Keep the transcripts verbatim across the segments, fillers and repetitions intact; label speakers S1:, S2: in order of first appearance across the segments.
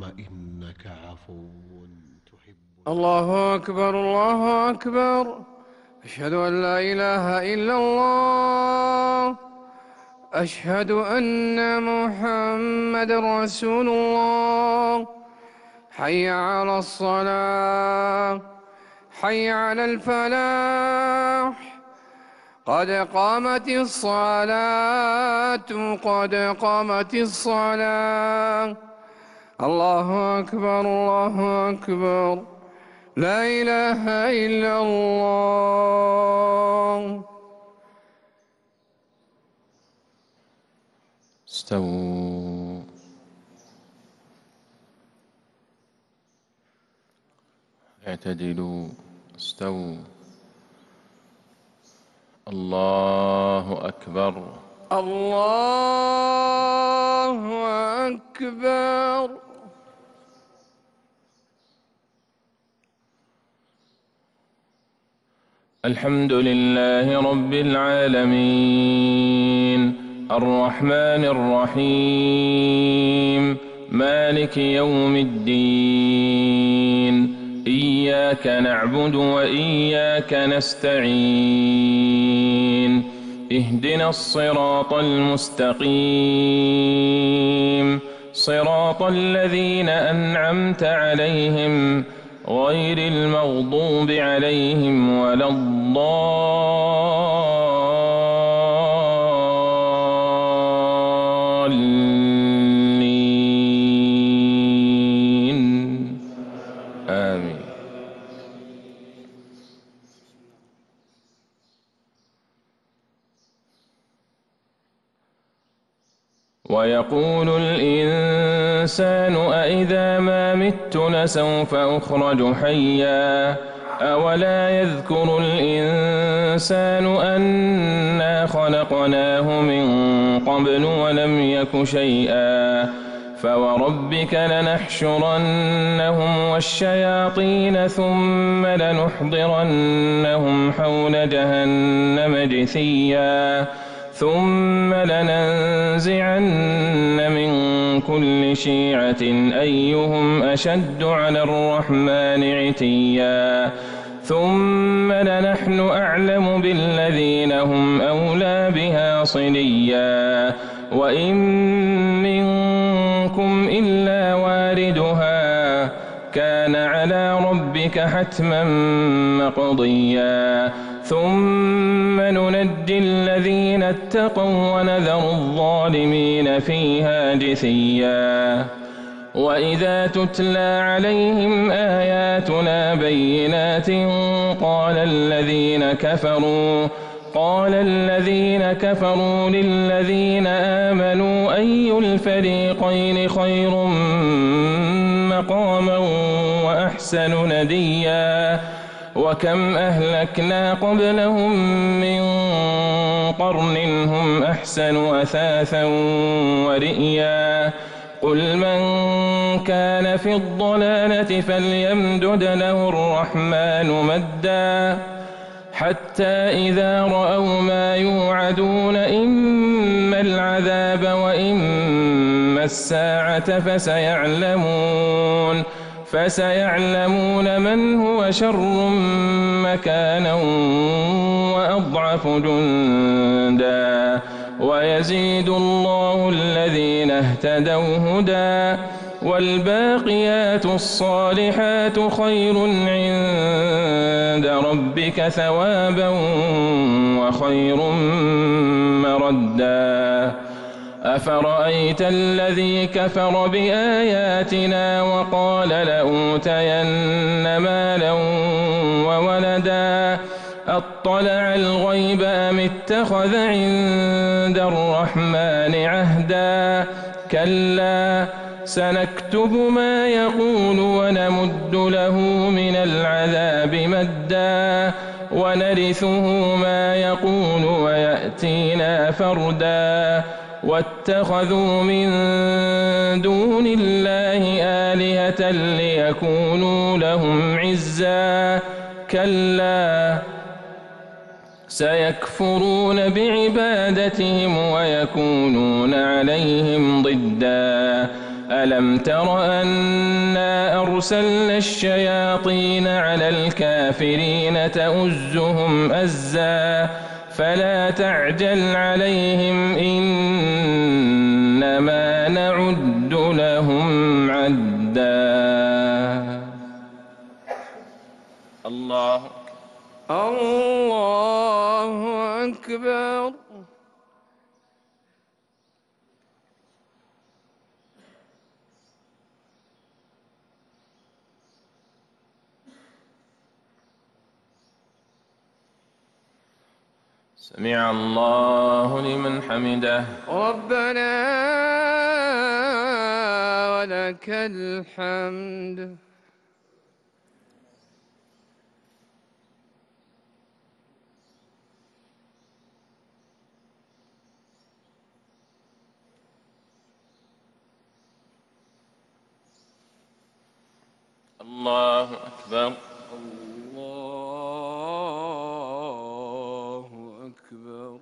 S1: إنك عفو تحب.
S2: الله أكبر الله أكبر. أشهد أن لا إله إلا الله. أشهد أن محمد رسول الله. حي على الصلاة، حي على الفلاح، قد قامت الصلاة، قد قامت الصلاة. الله أكبر الله أكبر. لا إله إلا الله.
S3: استووا. اعتدلوا. استووا. الله أكبر.
S2: الله أكبر.
S3: الحمد لله رب العالمين الرحمن الرحيم مالك يوم الدين إياك نعبد وإياك نستعين اهدنا الصراط المستقيم صراط الذين أنعمت عليهم غير المغضوب عليهم ولا الضالين آمين. ويقول الإنسان أإذا ما مت لسوف أخرج حيا أولا يذكر الإنسان أنا خلقناه من قبل ولم يك شيئا فوربك لنحشرنهم والشياطين ثم لنحضرنهم حول جهنم جثيا ثم لننزعن من كل شيعة أيهم أشد على الرحمن عتيا ثم لنحن أعلم بالذين هم أولى بها صليا وإن منكم إلا واردها كان على ربك حتما مقضيا ثم ننجي الذين اتقوا ونذر الظالمين فيها جثيا وإذا تتلى عليهم آياتنا بينات قال الذين كفروا قال الذين كفروا للذين آمنوا أي الفريقين خير مقاما وأحسن نديا وكم أهلكنا قبلهم من قرن هم أحسن أثاثا ورئيا قل من كان في الضلالة فليمدد له الرحمن مدا حتى إذا رأوا ما يوعدون إما العذاب وإما الساعة فسيعلمون فسيعلمون من هو شر مكانا وأضعف جندا ويزيد الله الذين اهتدوا هدى والباقيات الصالحات خير عند ربك ثوابا وخير مردا أفرأيت الذي كفر بآياتنا وقال لأوتين مالا وولدا أطلع الغيب أم اتخذ عند الرحمن عهدا كلا سنكتب ما يقول ونمد له من العذاب مدا ونرثه ما يقول ويأتينا فردا واتخذوا من دون الله آلهة ليكونوا لهم عزا كلا سيكفرون بعبادتهم ويكونون عليهم ضدا ألم تر أنا أرسلنا الشياطين على الكافرين تؤزهم أزا فلا تعجل عليهم إنما نعد لهم عدا. الله
S2: الله أكبر.
S3: سمع الله لمن حمده.
S2: ربنا ولك الحمد.
S3: الله أكبر.
S2: الله أكبر.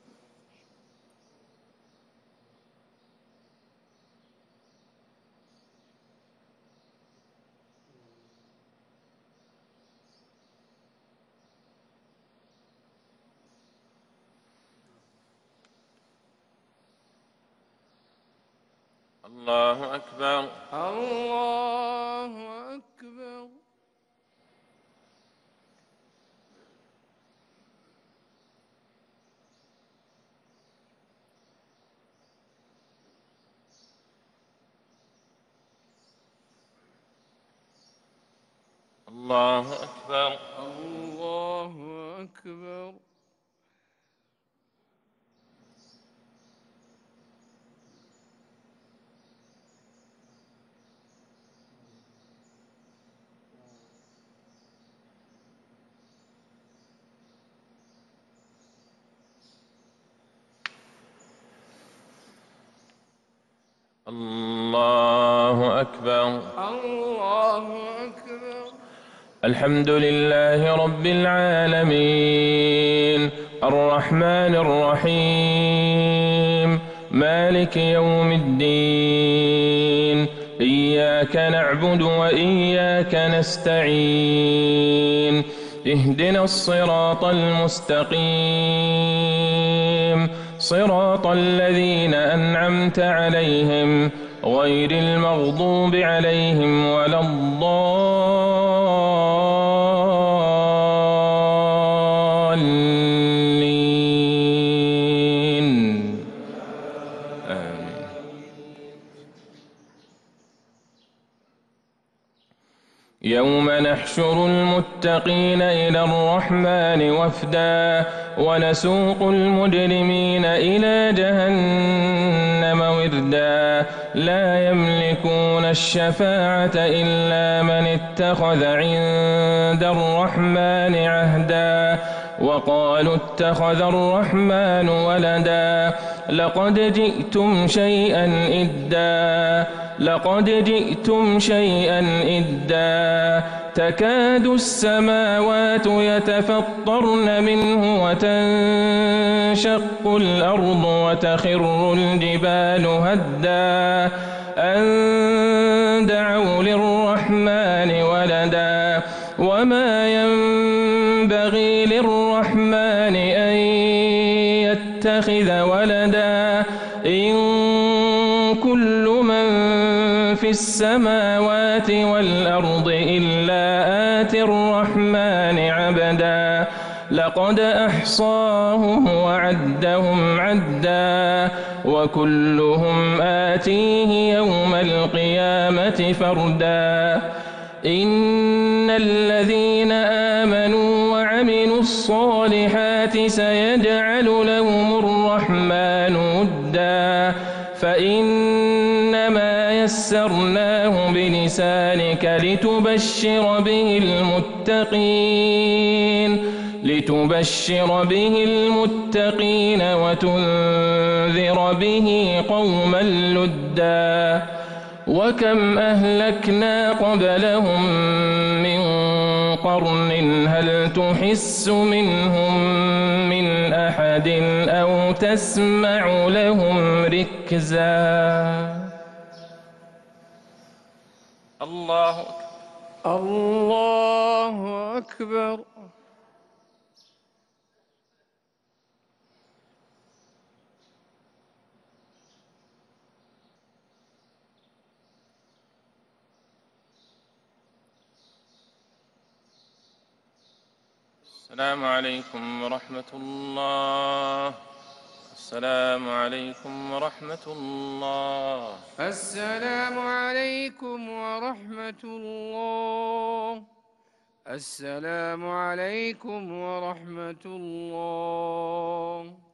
S3: الله أكبر.
S2: الله أكبر.
S3: الله أكبر.
S2: الله أكبر.
S3: الله أكبر.
S2: الله أكبر.
S3: الحمد لله رب العالمين الرحمن الرحيم مالك يوم الدين إياك نعبد وإياك نستعين اهدنا الصراط المستقيم صراط الذين أنعمت عليهم غير المغضوب عليهم ولا الضالين آمين. يوم نحشر المتقين إلى الرحمن وفدا ونسوق المجرمين إلى جهنم وردا لا يملكون الشفاعة إلا من اتخذ عند الرحمن عهدا وقالوا اتخذ الرحمن ولدا لقد جئتم شيئا إدا لقد جئتم شيئا إدا تكاد السماوات يتفطرن منه وتنشق الأرض وتخر الجبال هدا أن دعوا للرحمن ولدا وما ينبغي للرحمن أن يتخذ ولدا إن كل من في السماوات والأرض إلا آتي الرحمن عبدا لقد أحصاهم وعدهم عدا وكلهم آتيه يوم القيامة فردا إن الذين آمنوا وعملوا الصالحات سيجعل لهم الرحمن ودا فإنما يسرناه بلسانك لتبشر به المتقين لتبشر به المتقين وتنذر به قوما لدا وكم أهلكنا قبلهم من قرن هل تحس منهم من أحد أو تسمع لهم ركزا الله أكبر.
S2: الله أكبر.
S3: السلام عليكم ورحمة الله. السلام عليكم ورحمة الله.
S2: السلام عليكم ورحمة الله. السلام عليكم ورحمة الله.